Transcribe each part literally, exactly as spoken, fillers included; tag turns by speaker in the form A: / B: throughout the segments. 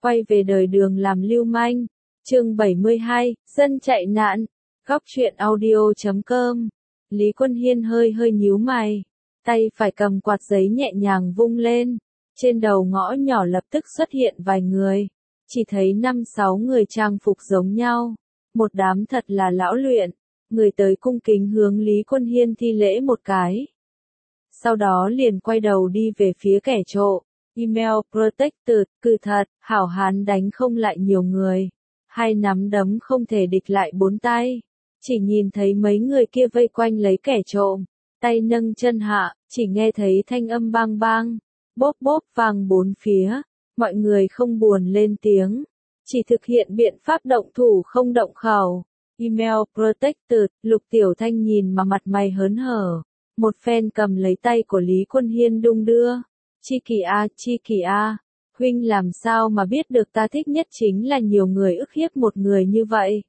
A: quay về đời đường làm lưu manh. Chương bảy mươi hai, dân chạy nạn. Góc truyện audio chấm com. Lý Quân Hiên hơi hơi nhíu mày, tay phải cầm quạt giấy nhẹ nhàng vung lên, trên đầu ngõ nhỏ lập tức xuất hiện vài người, chỉ thấy năm sáu người trang phục giống nhau, một đám thật là lão luyện, người tới cung kính hướng Lý Quân Hiên thi lễ một cái. Sau đó liền quay đầu đi về phía kẻ trộm. Email Protected, cự thật, hảo hán đánh không lại nhiều người, hai nắm đấm không thể địch lại bốn tay. Chỉ nhìn thấy mấy người kia vây quanh lấy kẻ trộm, tay nâng chân hạ, chỉ nghe thấy thanh âm bang bang, bốp bốp vang bốn phía, mọi người không buồn lên tiếng, chỉ thực hiện biện pháp động thủ không động khẩu. Email Protected, Lục Tiểu Thanh nhìn mà mặt mày hớn hở, một phen cầm lấy tay của Lý Quân Hiên đung đưa. Chi Kỳ a, Chi Kỳ a, huynh làm sao mà biết được ta thích nhất chính là nhiều người ức hiếp một người như vậy.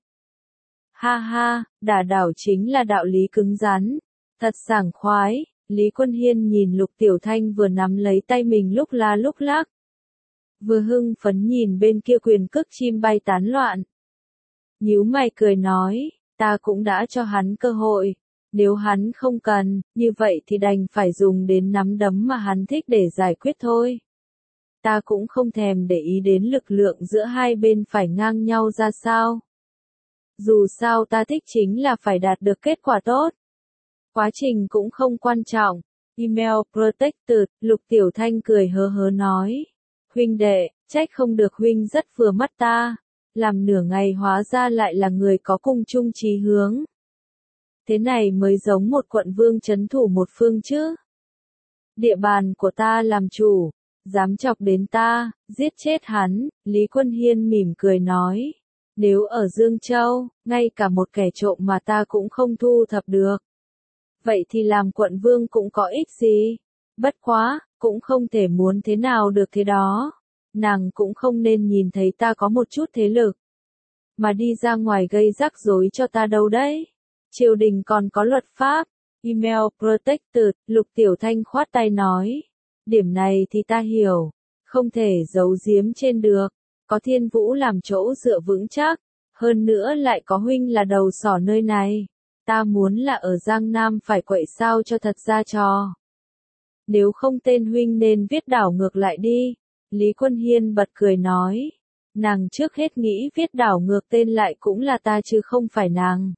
A: Ha ha, đả đảo chính là đạo lý cứng rắn, thật sảng khoái. Lý Quân Hiên nhìn Lục Tiểu Thanh vừa nắm lấy tay mình lúc la lúc lắc, vừa hưng phấn nhìn bên kia quyền cước chim bay tán loạn. Nhíu mày cười nói, ta cũng đã cho hắn cơ hội, nếu hắn không cần, như vậy thì đành phải dùng đến nắm đấm mà hắn thích để giải quyết thôi. Ta cũng không thèm để ý đến lực lượng giữa hai bên phải ngang nhau ra sao. Dù sao ta thích chính là phải đạt được kết quả tốt. Quá trình cũng không quan trọng. Email Protected, Lục Tiểu Thanh cười hớ hớ nói. Huynh đệ, trách không được huynh rất vừa mắt ta. Làm nửa ngày hóa ra lại là người có cùng chung chí hướng. Thế này mới giống một quận vương trấn thủ một phương chứ. Địa bàn của ta làm chủ, dám chọc đến ta, giết chết hắn. Lý Quân Hiên mỉm cười nói. Nếu ở Dương Châu, ngay cả một kẻ trộm mà ta cũng không thu thập được. Vậy thì làm quận vương cũng có ích gì? Bất quá, cũng không thể muốn thế nào được thế đó. Nàng cũng không nên nhìn thấy ta có một chút thế lực, mà đi ra ngoài gây rắc rối cho ta đâu đấy. Triều đình còn có luật pháp. Email Protected, Lục Tiểu Thanh khoát tay nói. Điểm này thì ta hiểu, không thể giấu giếm trên được. Có Thiên Vũ làm chỗ dựa vững chắc, hơn nữa lại có huynh là đầu sỏ nơi này. Ta muốn là ở Giang Nam phải quậy sao cho thật ra trò. Nếu không tên huynh nên viết đảo ngược lại đi. Lý Quân Hiên bật cười nói. Nàng trước hết nghĩ viết đảo ngược tên lại cũng là ta chứ không phải nàng.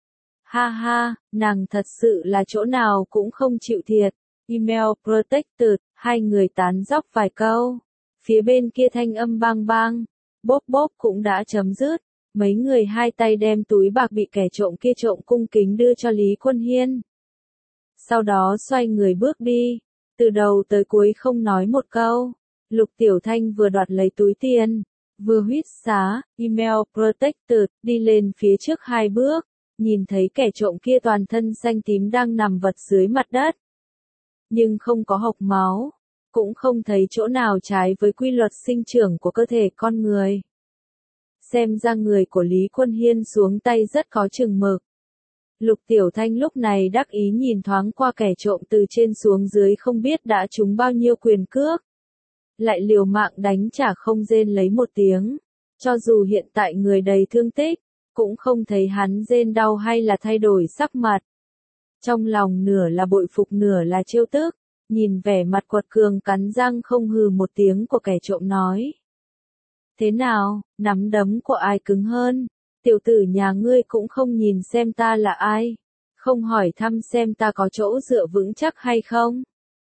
A: Ha ha, nàng thật sự là chỗ nào cũng không chịu thiệt. Email Protected, hai người tán dóc vài câu. Phía bên kia thanh âm bang bang, bốp bốp cũng đã chấm dứt. Mấy người hai tay đem túi bạc bị kẻ trộm kia trộm cung kính đưa cho Lý Quân Hiên. Sau đó xoay người bước đi, từ đầu tới cuối không nói một câu. Lục Tiểu Thanh vừa đoạt lấy túi tiền, vừa huýt sáo. Email Protected, đi lên phía trước hai bước, nhìn thấy kẻ trộm kia toàn thân xanh tím đang nằm vật dưới mặt đất. Nhưng không có hộc máu, cũng không thấy chỗ nào trái với quy luật sinh trưởng của cơ thể con người. Xem ra người của Lý Quân Hiên xuống tay rất có chừng mực. Lục Tiểu Thanh lúc này đắc ý nhìn thoáng qua kẻ trộm từ trên xuống dưới không biết đã trúng bao nhiêu quyền cước. Lại liều mạng đánh trả không rên lấy một tiếng. Cho dù hiện tại người đầy thương tích, cũng không thấy hắn rên đau hay là thay đổi sắc mặt. Trong lòng nửa là bội phục nửa là trêu tức, nhìn vẻ mặt quật cường cắn răng không hừ một tiếng của kẻ trộm nói. Thế nào, nắm đấm của ai cứng hơn? Tiểu tử nhà ngươi cũng không nhìn xem ta là ai, không hỏi thăm xem ta có chỗ dựa vững chắc hay không.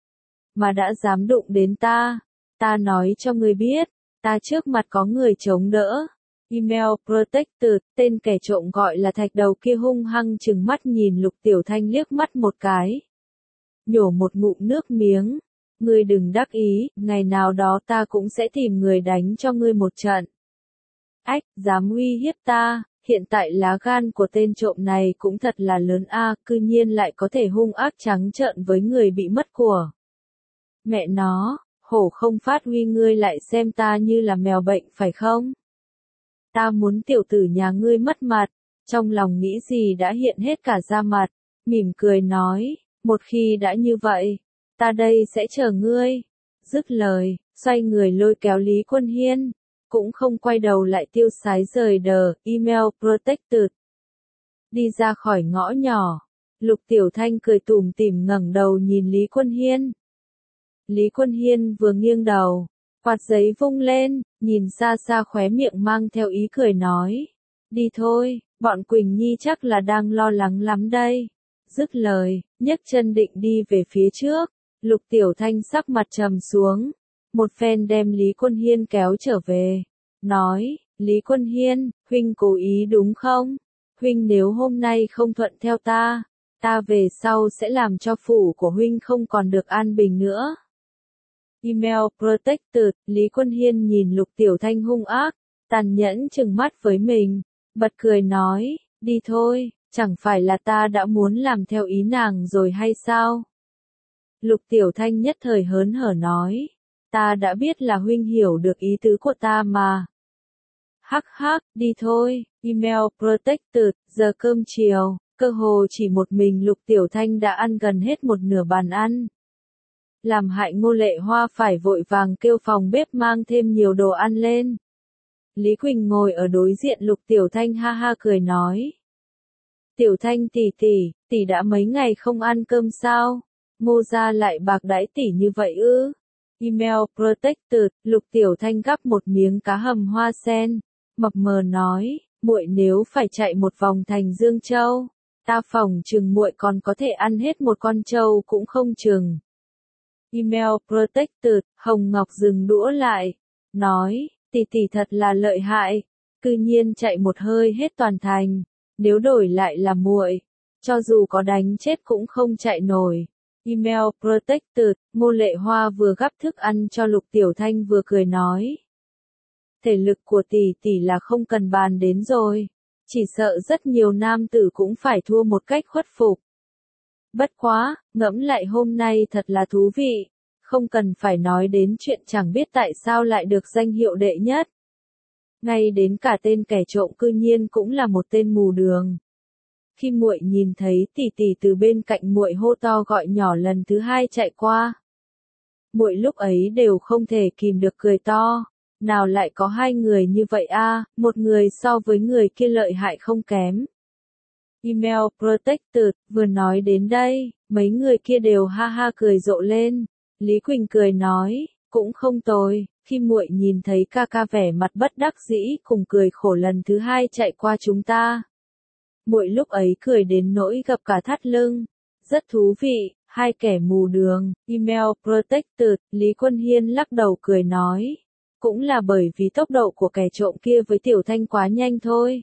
A: Mà đã dám đụng đến ta, ta nói cho ngươi biết, ta trước mặt có người chống đỡ. Email Protected, tên kẻ trộm gọi là Thạch Đầu kia hung hăng trừng mắt nhìn Lục Tiểu Thanh liếc mắt một cái. Nhổ một ngụm nước miếng. Ngươi đừng đắc ý, ngày nào đó ta cũng sẽ tìm người đánh cho ngươi một trận. Ách, dám uy hiếp ta, hiện tại lá gan của tên trộm này cũng thật là lớn a, cư nhiên lại có thể hung ác trắng trợn với người bị mất của. Mẹ nó, hổ không phát huy ngươi lại xem ta như là mèo bệnh phải không? Ta muốn tiểu tử nhà ngươi mất mặt, trong lòng nghĩ gì đã hiện hết cả da mặt, mỉm cười nói, một khi đã như vậy, ta đây sẽ chờ ngươi. Dứt lời, xoay người lôi kéo Lý Quân Hiên, cũng không quay đầu lại tiêu sái rời đờ, email protected. Đi ra khỏi ngõ nhỏ, Lục Tiểu Thanh cười tủm tỉm ngẩng đầu nhìn Lý Quân Hiên. Lý Quân Hiên vừa nghiêng đầu, quạt giấy vung lên, nhìn xa xa khóe miệng mang theo ý cười nói. Đi thôi, bọn Quỳnh Nhi chắc là đang lo lắng lắm đây. Dứt lời, nhấc chân định đi về phía trước, Lục Tiểu Thanh sắc mặt trầm xuống. Một phen đem Lý Quân Hiên kéo trở về. Nói, Lý Quân Hiên, huynh cố ý đúng không? Huynh nếu hôm nay không thuận theo ta, ta về sau sẽ làm cho phủ của huynh không còn được an bình nữa. Email protected, Lý Quân Hiên nhìn Lục Tiểu Thanh hung ác, tàn nhẫn trừng mắt với mình, bật cười nói, đi thôi, chẳng phải là ta đã muốn làm theo ý nàng rồi hay sao? Lục Tiểu Thanh nhất thời hớn hở nói, ta đã biết là huynh hiểu được ý tứ của ta mà. Hắc hắc, đi thôi, email protected, giờ cơm chiều, cơ hồ chỉ một mình Lục Tiểu Thanh đã ăn gần hết một nửa bàn ăn. Làm hại Ngô Lệ Hoa phải vội vàng kêu phòng bếp mang thêm nhiều đồ ăn lên. Lý Quỳnh ngồi ở đối diện Lục Tiểu Thanh ha ha cười nói. Tiểu Thanh tỷ tỷ, tỷ đã mấy ngày không ăn cơm sao? Ngô gia lại bạc đãi tỷ như vậy ư? Email protected, Lục Tiểu Thanh gắp một miếng cá hầm hoa sen, mập mờ nói, muội nếu phải chạy một vòng thành Dương Châu, ta phỏng chừng muội còn có thể ăn hết một con trâu cũng không chừng. Email protected, Hồng Ngọc dừng đũa lại, nói, tỷ tỷ thật là lợi hại, cư nhiên chạy một hơi hết toàn thành, nếu đổi lại là muội, cho dù có đánh chết cũng không chạy nổi. Email protected, Ngô Lệ Hoa vừa gắp thức ăn cho Lục Tiểu Thanh vừa cười nói. Thể lực của tỷ tỷ là không cần bàn đến rồi, chỉ sợ rất nhiều nam tử cũng phải thua một cách khuất phục. Bất quá, ngẫm lại hôm nay thật là thú vị, không cần phải nói đến chuyện chẳng biết tại sao lại được danh hiệu đệ nhất. Ngay đến cả tên kẻ trộm cư nhiên cũng là một tên mù đường. Khi muội nhìn thấy tỷ tỷ từ bên cạnh muội hô to gọi nhỏ lần thứ hai chạy qua, muội lúc ấy đều không thể kìm được cười to, nào lại có hai người như vậy a, một người so với người kia lợi hại không kém. Email protected, vừa nói đến đây, mấy người kia đều ha ha cười rộ lên. Lý Quỳnh cười nói, cũng không tồi, khi muội nhìn thấy ca ca vẻ mặt bất đắc dĩ cùng cười khổ lần thứ hai chạy qua chúng ta. Muội lúc ấy cười đến nỗi gập cả thắt lưng. Rất thú vị, hai kẻ mù đường, email protected, Lý Quân Hiên lắc đầu cười nói. Cũng là bởi vì tốc độ của kẻ trộm kia với Tiểu Thanh quá nhanh thôi.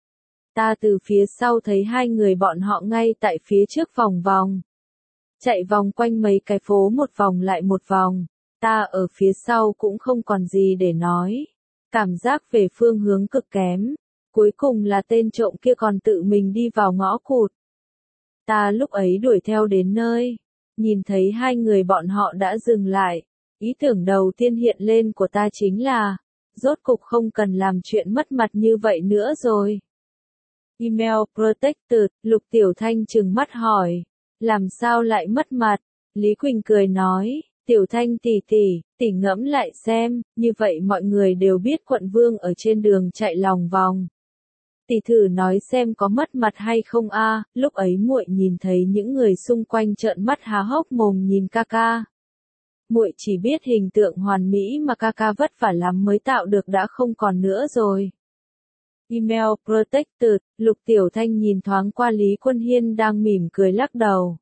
A: Ta từ phía sau thấy hai người bọn họ ngay tại phía trước vòng vòng. Chạy vòng quanh mấy cái phố một vòng lại một vòng. Ta ở phía sau cũng không còn gì để nói. Cảm giác về phương hướng cực kém. Cuối cùng là tên trộm kia còn tự mình đi vào ngõ cụt. Ta lúc ấy đuổi theo đến nơi. Nhìn thấy hai người bọn họ đã dừng lại. Ý tưởng đầu tiên hiện lên của ta chính là, rốt cục không cần làm chuyện mất mặt như vậy nữa rồi. Email protected, Lục Tiểu Thanh trừng mắt hỏi, làm sao lại mất mặt? Lý Quỳnh cười nói, Tiểu Thanh tỷ tỷ, tỷ ngẫm lại xem, như vậy mọi người đều biết quận vương ở trên đường chạy lòng vòng. Tỷ thử nói xem có mất mặt hay không a? Lúc ấy muội nhìn thấy những người xung quanh trợn mắt há hốc mồm nhìn ca ca. Muội chỉ biết hình tượng hoàn mỹ mà ca ca vất vả lắm mới tạo được đã không còn nữa rồi. Email protected, Lục Tiểu Thanh nhìn thoáng qua Lý Quân Hiên đang mỉm cười lắc đầu.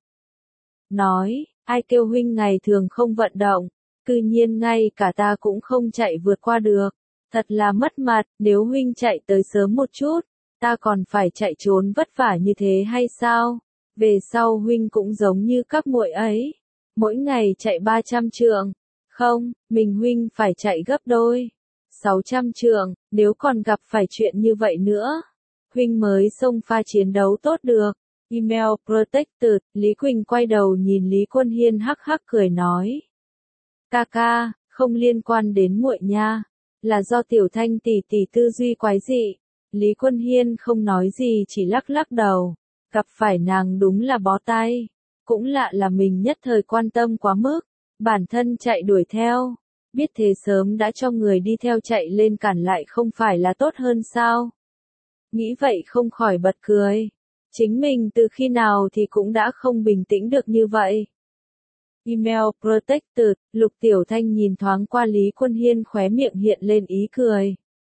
A: Nói, ai kêu huynh ngày thường không vận động, cư nhiên ngay cả ta cũng không chạy vượt qua được. Thật là mất mặt, nếu huynh chạy tới sớm một chút, ta còn phải chạy trốn vất vả như thế hay sao? Về sau huynh cũng giống như các muội ấy. Mỗi ngày chạy ba trăm trượng. Không, mình huynh phải chạy gấp đôi. sáu trăm trượng, nếu còn gặp phải chuyện như vậy nữa. Huynh mới xông pha chiến đấu tốt được. Email protected, Lý Quỳnh quay đầu nhìn Lý Quân Hiên hắc hắc cười nói. Ca ca, không liên quan đến muội nha. Là do Tiểu Thanh tỷ tỷ tư duy quái dị. Lý Quân Hiên không nói gì chỉ lắc lắc đầu. Gặp phải nàng đúng là bó tay. Cũng lạ là mình nhất thời quan tâm quá mức, bản thân chạy đuổi theo, Biết thế sớm đã cho người đi theo chạy lên cản lại không phải là tốt hơn sao? Nghĩ vậy không khỏi bật cười. Chính mình từ khi nào thì cũng đã không bình tĩnh được như vậy. Email Protected, Lục Tiểu Thanh nhìn thoáng qua Lý Quân Hiên khóe miệng hiện lên ý cười.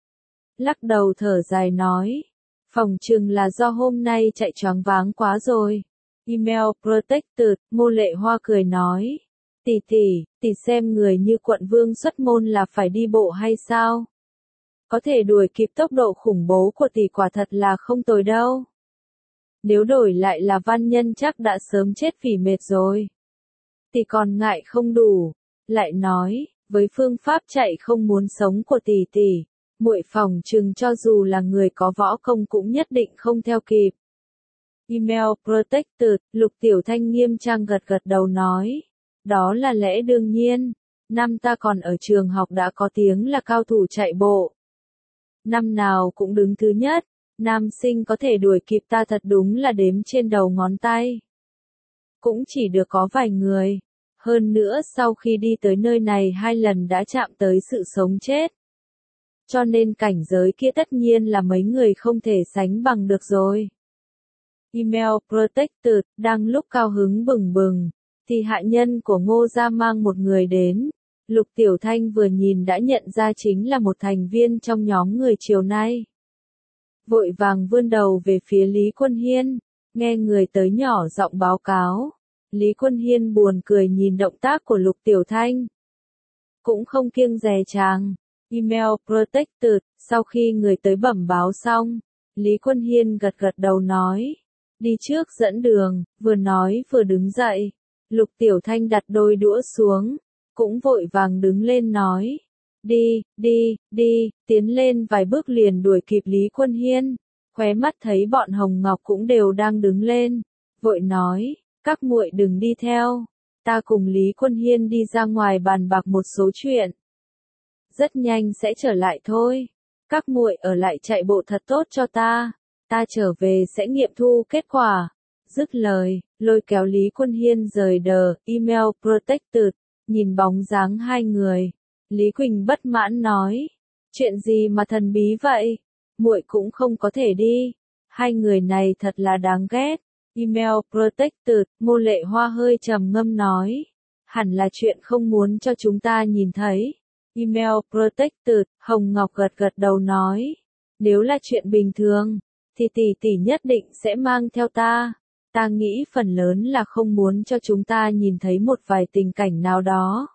A: Lắc đầu thở dài nói. Phòng chừng là do hôm nay chạy choáng váng quá rồi. Email Protected, Ngô Lệ Hoa cười nói. Tỷ tỷ, tỷ xem người như quận vương xuất môn là phải đi bộ hay sao? Có thể đuổi kịp tốc độ khủng bố của tỷ quả thật là không tồi đâu. Nếu đổi lại là văn nhân chắc đã sớm chết vì mệt rồi. Tỷ còn ngại không đủ, lại nói, với phương pháp chạy không muốn sống của tỷ tỷ, muội phòng chừng cho dù là người có võ công cũng nhất định không theo kịp. Email Protected, Lục Tiểu Thanh nghiêm trang gật gật đầu nói, đó là lẽ đương nhiên, năm ta còn ở trường học đã có tiếng là cao thủ chạy bộ. Năm nào cũng đứng thứ nhất, nam sinh có thể đuổi kịp ta thật đúng là đếm trên đầu ngón tay. Cũng chỉ được có vài người. Hơn nữa sau khi đi tới nơi này hai lần đã chạm tới sự sống chết. Cho nên cảnh giới kia tất nhiên là mấy người không thể sánh bằng được rồi. Email Protected, đang lúc cao hứng bừng bừng, thì hạ nhân của Ngô gia mang một người đến. Lục Tiểu Thanh vừa nhìn đã nhận ra chính là một thành viên trong nhóm người chiều nay. Vội vàng vươn đầu về phía Lý Quân Hiên, nghe người tới nhỏ giọng báo cáo. Lý Quân Hiên buồn cười nhìn động tác của Lục Tiểu Thanh. Cũng không kiêng dè chàng. Email Protected, sau khi người tới bẩm báo xong, Lý Quân Hiên gật gật đầu nói. Đi trước dẫn đường, vừa nói vừa đứng dậy. Lục Tiểu Thanh đặt đôi đũa xuống, cũng vội vàng đứng lên nói. Đi, đi, đi, tiến lên vài bước liền đuổi kịp Lý Quân Hiên. Khóe mắt thấy bọn Hồng Ngọc cũng đều đang đứng lên. Vội nói. Các muội đừng đi theo, ta cùng Lý Quân Hiên đi ra ngoài bàn bạc một số chuyện. Rất nhanh sẽ trở lại thôi. Các muội ở lại chạy bộ thật tốt cho ta, ta trở về sẽ nghiệm thu kết quả. Dứt lời, lôi kéo Lý Quân Hiên rời đờ, Email Protected, nhìn bóng dáng hai người. Lý Quỳnh bất mãn nói, chuyện gì mà thần bí vậy, muội cũng không có thể đi, hai người này thật là đáng ghét. Email Protected, Ngô Lệ Hoa hơi trầm ngâm nói. Hẳn là chuyện không muốn cho chúng ta nhìn thấy. Email Protected, Hồng Ngọc gật gật đầu nói. Nếu là chuyện bình thường, thì tỷ tỷ nhất định sẽ mang theo ta. Ta nghĩ phần lớn là không muốn cho chúng ta nhìn thấy một vài tình cảnh nào đó.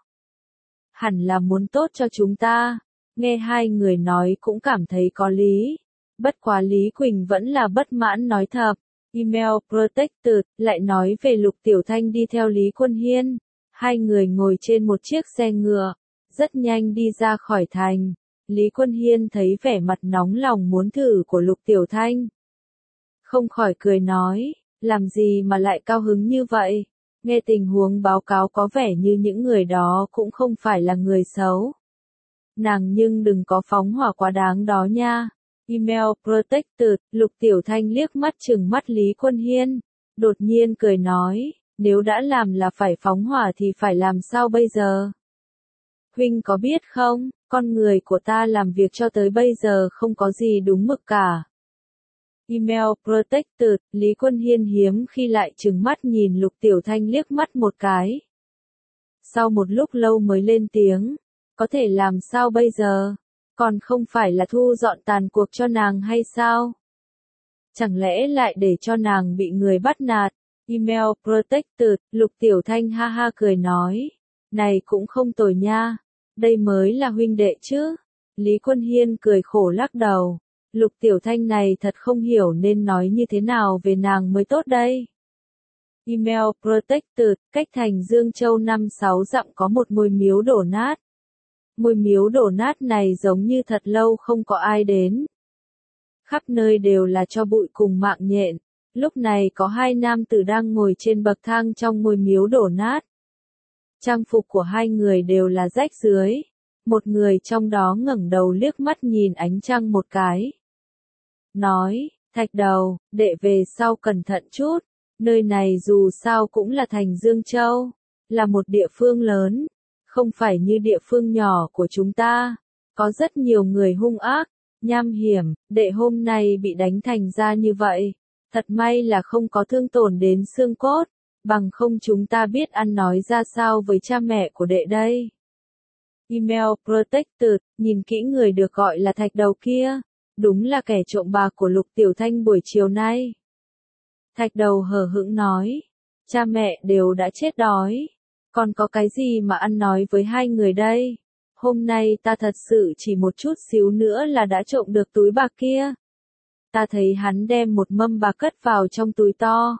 A: Hẳn là muốn tốt cho chúng ta. Nghe hai người nói cũng cảm thấy có lý. Bất quá Lý Quỳnh vẫn là bất mãn nói thật. Email Protected, lại nói về Lục Tiểu Thanh đi theo Lý Quân Hiên. Hai người ngồi trên một chiếc xe ngựa, rất nhanh đi ra khỏi thành. Lý Quân Hiên thấy vẻ mặt nóng lòng muốn thử của Lục Tiểu Thanh. Không khỏi cười nói, làm gì mà lại cao hứng như vậy? Nghe tình huống báo cáo có vẻ như những người đó cũng không phải là người xấu. Nàng nhưng đừng có phóng hỏa quá đáng đó nha. Email Protected, Lục Tiểu Thanh liếc mắt chừng mắt Lý Quân Hiên, đột nhiên cười nói, nếu đã làm là phải phóng hỏa thì phải làm sao bây giờ? Huynh có biết không, con người của ta làm việc cho tới bây giờ không có gì đúng mực cả. Email Protected, Lý Quân Hiên hiếm khi lại chừng mắt nhìn Lục Tiểu Thanh liếc mắt một cái. Sau một lúc lâu mới lên tiếng, có thể làm sao bây giờ? Còn không phải là thu dọn tàn cuộc cho nàng hay sao? Chẳng lẽ lại để cho nàng bị người bắt nạt? Email Protected, Lục Tiểu Thanh ha ha cười nói. Này cũng không tồi nha. Đây mới là huynh đệ chứ. Lý Quân Hiên cười khổ lắc đầu. Lục Tiểu Thanh này thật không hiểu nên nói như thế nào về nàng mới tốt đây. Email Protected, cách thành Dương Châu năm sáu dặm có một ngôi miếu đổ nát. Ngôi miếu đổ nát này giống như thật lâu không có ai đến. Khắp nơi đều là tro bụi cùng mạng nhện. Lúc này có hai nam tử đang ngồi trên bậc thang trong ngôi miếu đổ nát. Trang phục của hai người đều là rách rưới. Một người trong đó ngẩng đầu liếc mắt nhìn ánh trăng một cái. Nói, Thạch Đầu, đệ về sau cẩn thận chút. Nơi này dù sao cũng là thành Dương Châu. Là một địa phương lớn. Không phải như địa phương nhỏ của chúng ta, có rất nhiều người hung ác, nham hiểm, đệ hôm nay bị đánh thành ra như vậy. Thật may là không có thương tổn đến xương cốt, bằng không chúng ta biết ăn nói ra sao với cha mẹ của đệ đây. Email Protected, nhìn kỹ người được gọi là thạch đầu kia, đúng là kẻ trộm bạc của Lục Tiểu Thanh buổi chiều nay. Thạch đầu hờ hững nói, cha mẹ đều đã chết đói, còn có cái gì mà ăn nói với hai người đây? Hôm nay ta thật sự chỉ một chút xíu nữa là đã trộm được túi bạc kia. Ta thấy hắn đem một mâm bạc cất vào trong túi to.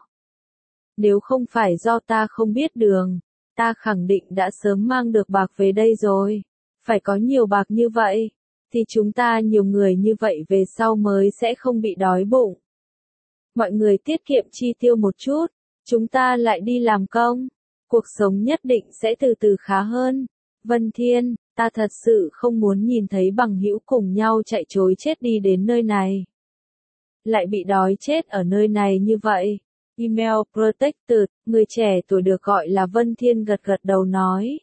A: Nếu không phải do ta không biết đường, ta khẳng định đã sớm mang được bạc về đây rồi. Phải có nhiều bạc như vậy, thì chúng ta nhiều người như vậy về sau mới sẽ không bị đói bụng. Mọi người tiết kiệm chi tiêu một chút, chúng ta lại đi làm công. Cuộc sống nhất định sẽ từ từ khá hơn. Vân Thiên, ta thật sự không muốn nhìn thấy bằng hữu cùng nhau chạy trối chết đi đến nơi này. Lại bị đói chết ở nơi này như vậy. Email Protected, người trẻ tuổi được gọi là Vân Thiên gật gật đầu nói.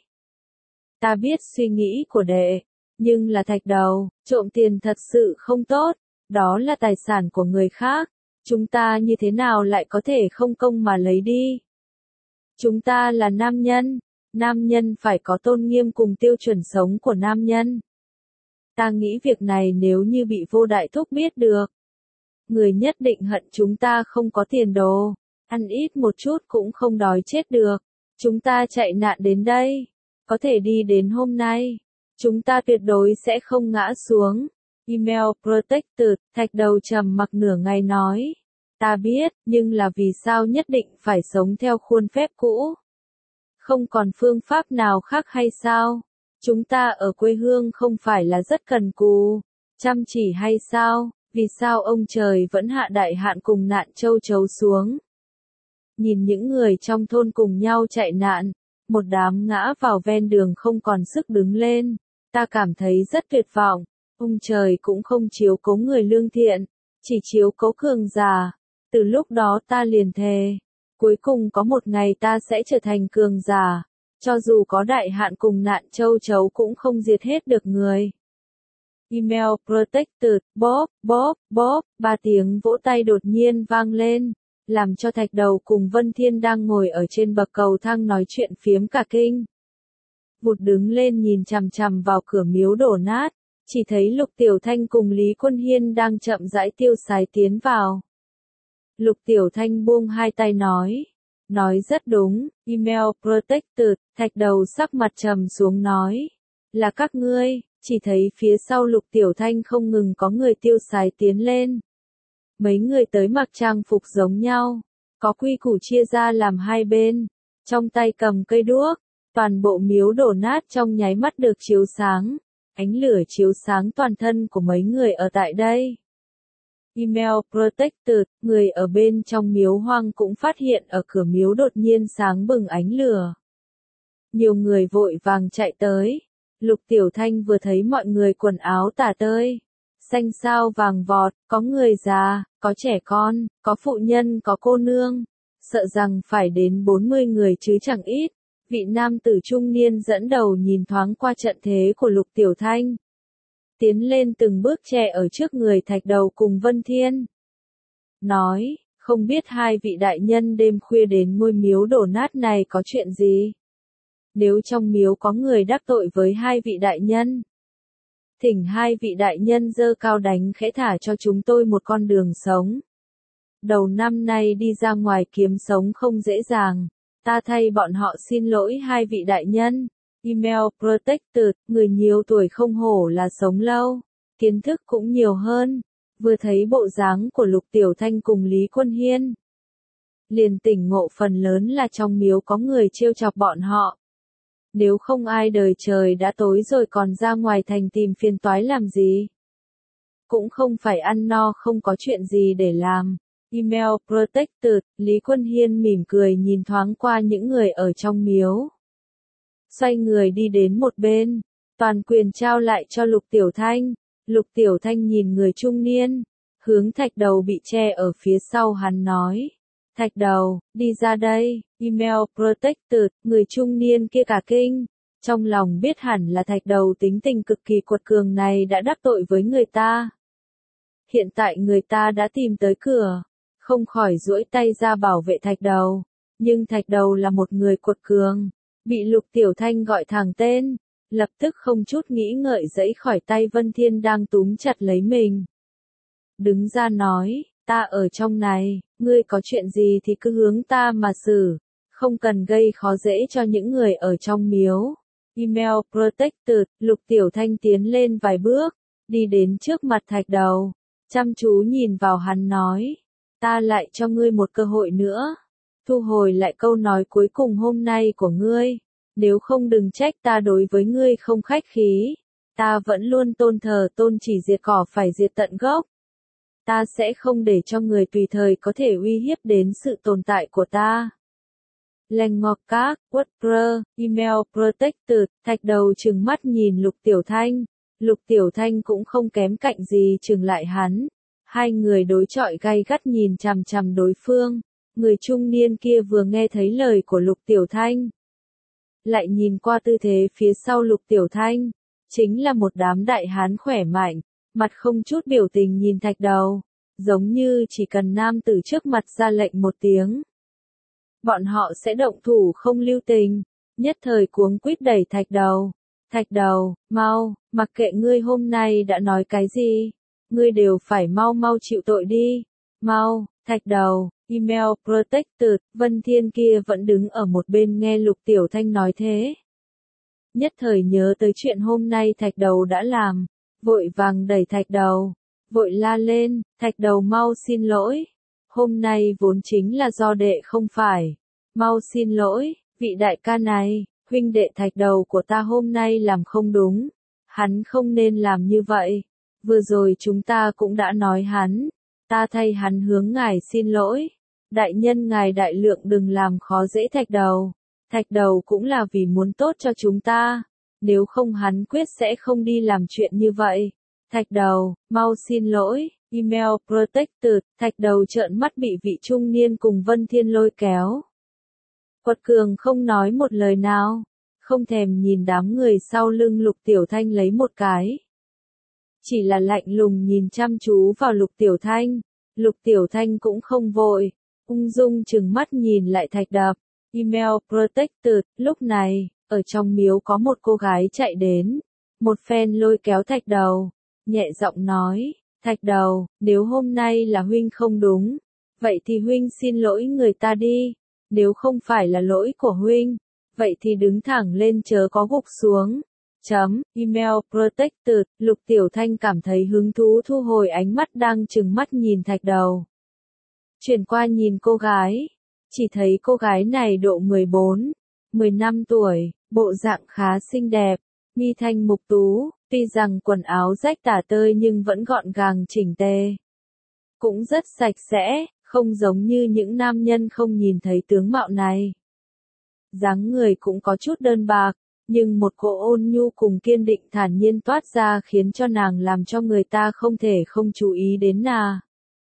A: Ta biết suy nghĩ của đệ, nhưng là thạch đầu, trộm tiền thật sự không tốt, đó là tài sản của người khác, chúng ta như thế nào lại có thể không công mà lấy đi. Chúng ta là nam nhân, nam nhân phải có tôn nghiêm cùng tiêu chuẩn sống của nam nhân. Ta nghĩ việc này nếu như bị Vô Đại Thúc biết được, người nhất định hận chúng ta không có tiền đồ, ăn ít một chút cũng không đói chết được. Chúng ta chạy nạn đến đây, có thể đi đến hôm nay, chúng ta tuyệt đối sẽ không ngã xuống. Email Protected, thạch đầu trầm mặc nửa ngày nói. Ta biết, nhưng là vì sao nhất định phải sống theo khuôn phép cũ? Không còn phương pháp nào khác hay sao? Chúng ta ở quê hương không phải là rất cần cù, chăm chỉ hay sao? Vì sao ông trời vẫn hạ đại hạn cùng nạn châu chấu xuống? Nhìn những người trong thôn cùng nhau chạy nạn, một đám ngã vào ven đường không còn sức đứng lên, ta cảm thấy rất tuyệt vọng. Ông trời cũng không chiếu cố người lương thiện, chỉ chiếu cố cường giả. Từ lúc đó ta liền thề, cuối cùng có một ngày ta sẽ trở thành cường giả, cho dù có đại hạn cùng nạn châu chấu cũng không diệt hết được người. Email Protected, bóp, bóp, bóp, ba tiếng vỗ tay đột nhiên vang lên, làm cho thạch đầu cùng Vân Thiên đang ngồi ở trên bậc cầu thang nói chuyện phiếm cả kinh. Vụt đứng lên nhìn chằm chằm vào cửa miếu đổ nát, chỉ thấy Lục Tiểu Thanh cùng Lý Quân Hiên đang chậm rãi tiêu sái tiến vào. Lục Tiểu Thanh buông hai tay nói, nói rất đúng. Email Protected, thạch đầu sắc mặt trầm xuống nói, là các ngươi. Chỉ thấy phía sau Lục Tiểu Thanh không ngừng có người tiêu sái tiến lên. Mấy người tới mặc trang phục giống nhau, có quy củ chia ra làm hai bên, trong tay cầm cây đuốc, toàn bộ miếu đổ nát trong nháy mắt được chiếu sáng, ánh lửa chiếu sáng toàn thân của mấy người ở tại đây. Email Protected, người ở bên trong miếu hoang cũng phát hiện ở cửa miếu đột nhiên sáng bừng ánh lửa. Nhiều người vội vàng chạy tới. Lục Tiểu Thanh vừa thấy mọi người quần áo tả tơi, xanh xao vàng vọt, có người già, có trẻ con, có phụ nhân, có cô nương, sợ rằng phải đến bốn mươi người chứ chẳng ít. Vị nam tử trung niên dẫn đầu nhìn thoáng qua trận thế của Lục Tiểu Thanh, tiến lên từng bước che ở trước người thạch đầu cùng Vân Thiên. Nói, không biết hai vị đại nhân đêm khuya đến ngôi miếu đổ nát này có chuyện gì? Nếu trong miếu có người đắc tội với hai vị đại nhân, thỉnh hai vị đại nhân giơ cao đánh khẽ thả cho chúng tôi một con đường sống. Đầu năm nay đi ra ngoài kiếm sống không dễ dàng, ta thay bọn họ xin lỗi hai vị đại nhân. Email Protected, người nhiều tuổi không hổ là sống lâu, kiến thức cũng nhiều hơn. Vừa thấy bộ dáng của Lục Tiểu Thanh cùng Lý Quân Hiên, liền tỉnh ngộ phần lớn là trong miếu có người trêu chọc bọn họ. Nếu không ai đời trời đã tối rồi còn ra ngoài thành tìm phiền toái làm gì. Cũng không phải ăn no không có chuyện gì để làm. Email Protected, Lý Quân Hiên mỉm cười nhìn thoáng qua những người ở trong miếu. Xoay người đi đến một bên, toàn quyền trao lại cho Lục Tiểu Thanh. Lục Tiểu Thanh nhìn người trung niên, hướng thạch đầu bị che ở phía sau hắn nói. Thạch đầu, đi ra đây. Email Protected, người trung niên kia cả kinh, Trong lòng biết hẳn là thạch đầu tính tình cực kỳ quật cường này đã đắc tội với người ta. Hiện tại người ta đã tìm tới cửa, không khỏi duỗi tay ra bảo vệ thạch đầu. Nhưng thạch đầu là một người quật cường, bị Lục Tiểu Thanh gọi thẳng tên, lập tức không chút nghĩ ngợi giãy khỏi tay Vân Thiên đang túm chặt lấy mình. Đứng ra nói, ta ở trong này, ngươi có chuyện gì thì cứ hướng ta mà xử, không cần gây khó dễ cho những người ở trong miếu. Email Protected, Lục Tiểu Thanh tiến lên vài bước, đi đến trước mặt thạch đầu, chăm chú nhìn vào hắn nói, ta lại cho ngươi một cơ hội nữa, thu hồi lại câu nói cuối cùng hôm nay của ngươi, nếu không đừng trách ta đối với ngươi không khách khí, ta vẫn luôn tôn thờ tôn chỉ diệt cỏ phải diệt tận gốc. Ta sẽ không để cho người tùy thời có thể uy hiếp đến sự tồn tại của ta. Lành ngọc các, WordPress, Email Protected, thạch đầu trừng mắt nhìn Lục Tiểu Thanh. Lục Tiểu Thanh cũng không kém cạnh gì trừng lại hắn. Hai người đối chọi gay gắt nhìn chằm chằm đối phương. Người trung niên kia vừa nghe thấy lời của Lục Tiểu Thanh. Lại nhìn qua tư thế phía sau Lục Tiểu Thanh. Chính là một đám đại hán khỏe mạnh, mặt không chút biểu tình nhìn thạch đầu. Giống như chỉ cần nam tử trước mặt ra lệnh một tiếng. Bọn họ sẽ động thủ không lưu tình, nhất thời cuống quýt đẩy thạch đầu. Thạch đầu, mau, mặc kệ ngươi hôm nay đã nói cái gì, ngươi đều phải mau mau chịu tội đi. Mau, thạch đầu, Email Protected, Vân Thiên kia vẫn đứng ở một bên nghe Lục Tiểu Thanh nói thế. Nhất thời nhớ tới chuyện hôm nay thạch đầu đã làm, vội vàng đẩy thạch đầu, vội la lên, thạch đầu mau xin lỗi. Hôm nay vốn chính là do đệ không phải. Mau xin lỗi, vị đại ca này, huynh đệ thạch đầu của ta hôm nay làm không đúng. Hắn không nên làm như vậy. Vừa rồi chúng ta cũng đã nói hắn. Ta thay hắn hướng ngài xin lỗi. Đại nhân ngài đại lượng đừng làm khó dễ thạch đầu. Thạch đầu cũng là vì muốn tốt cho chúng ta. Nếu không hắn quyết sẽ không đi làm chuyện như vậy. Thạch đầu, mau xin lỗi. Email Protected, thạch đầu trợn mắt bị vị trung niên cùng Vân Thiên lôi kéo. Quật cường không nói một lời nào, không thèm nhìn đám người sau lưng Lục Tiểu Thanh lấy một cái. Chỉ là lạnh lùng nhìn chăm chú vào Lục Tiểu Thanh, Lục Tiểu Thanh cũng không vội, ung dung chừng mắt nhìn lại thạch đập. Email Protected, lúc này, ở trong miếu có một cô gái chạy đến, một phen lôi kéo thạch đầu, nhẹ giọng nói. Thạch đầu, nếu hôm nay là huynh không đúng, vậy thì huynh xin lỗi người ta đi, nếu không phải là lỗi của huynh, vậy thì đứng thẳng lên chớ có gục xuống. Chấm, Email Protected, Lục Tiểu Thanh cảm thấy hứng thú thu hồi ánh mắt đang trừng mắt nhìn thạch đầu. Chuyển qua nhìn cô gái, chỉ thấy cô gái này độ mười bốn, mười lăm tuổi, bộ dạng khá xinh đẹp, mi thanh mục tú. Tuy rằng quần áo rách tả tơi nhưng vẫn gọn gàng chỉnh tề. Cũng rất sạch sẽ, không giống như những nam nhân không nhìn thấy tướng mạo này. Dáng người cũng có chút đơn bạc, nhưng một cỗ ôn nhu cùng kiên định thản nhiên toát ra khiến cho nàng làm cho người ta không thể không chú ý đến nàng.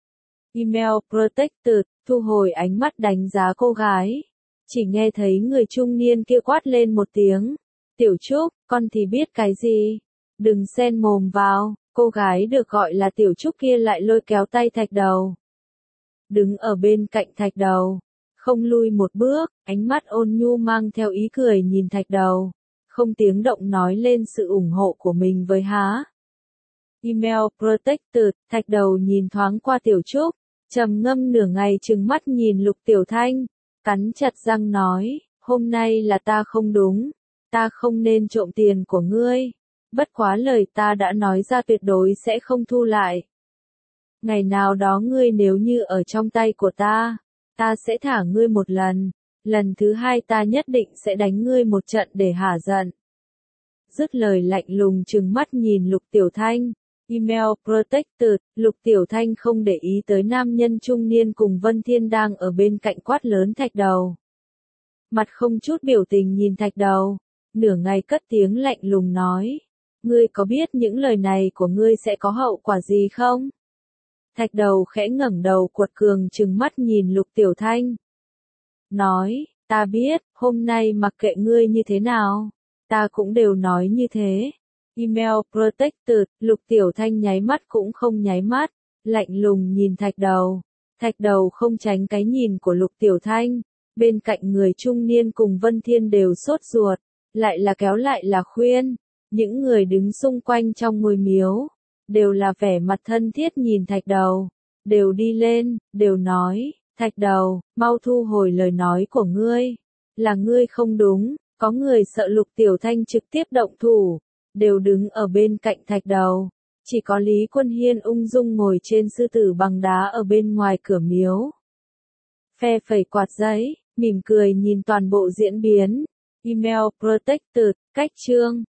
A: Email Protected, thu hồi ánh mắt đánh giá cô gái. Chỉ nghe thấy người trung niên kia quát lên một tiếng. Tiểu Trúc, con thì biết cái gì? Đừng xen mồm vào, cô gái được gọi là Tiểu Trúc kia lại lôi kéo tay thạch đầu. Đứng ở bên cạnh thạch đầu, không lui một bước, ánh mắt ôn nhu mang theo ý cười nhìn thạch đầu, không tiếng động nói lên sự ủng hộ của mình với há. Email Protected, thạch đầu nhìn thoáng qua Tiểu Trúc, trầm ngâm nửa ngày trừng mắt nhìn Lục Tiểu Thanh, cắn chặt răng nói, hôm nay là ta không đúng, ta không nên trộm tiền của ngươi. Bất quá lời ta đã nói ra tuyệt đối sẽ không thu lại. Ngày nào đó ngươi nếu như ở trong tay của ta, ta sẽ thả ngươi một lần, lần thứ hai ta nhất định sẽ đánh ngươi một trận để hả giận. Dứt lời lạnh lùng trừng mắt nhìn Lục Tiểu Thanh. Email Protected, Lục Tiểu Thanh không để ý tới nam nhân trung niên cùng Vân Thiên đang ở bên cạnh quát lớn thạch đầu. Mặt không chút biểu tình nhìn thạch đầu, nửa ngày cất tiếng lạnh lùng nói. Ngươi có biết những lời này của ngươi sẽ có hậu quả gì không? Thạch đầu khẽ ngẩng đầu quật cường trừng mắt nhìn Lục Tiểu Thanh. Nói, ta biết, hôm nay mặc kệ ngươi như thế nào, ta cũng đều nói như thế. Email Protected, Lục Tiểu Thanh nháy mắt cũng không nháy mắt, lạnh lùng nhìn Thạch Đầu. Thạch Đầu không tránh cái nhìn của Lục Tiểu Thanh, bên cạnh người trung niên cùng Vân Thiên đều sốt ruột, lại là kéo lại là khuyên. Những người đứng xung quanh trong ngôi miếu, đều là vẻ mặt thân thiết nhìn Thạch Đầu, đều đi lên, đều nói, Thạch Đầu, mau thu hồi lời nói của ngươi, là ngươi không đúng, có người sợ Lục Tiểu Thanh trực tiếp động thủ, đều đứng ở bên cạnh Thạch Đầu, chỉ có Lý Quân Hiên ung dung ngồi trên sư tử bằng đá ở bên ngoài cửa miếu. Phe phẩy quạt giấy, mỉm cười nhìn toàn bộ diễn biến. Email Protected, cách chương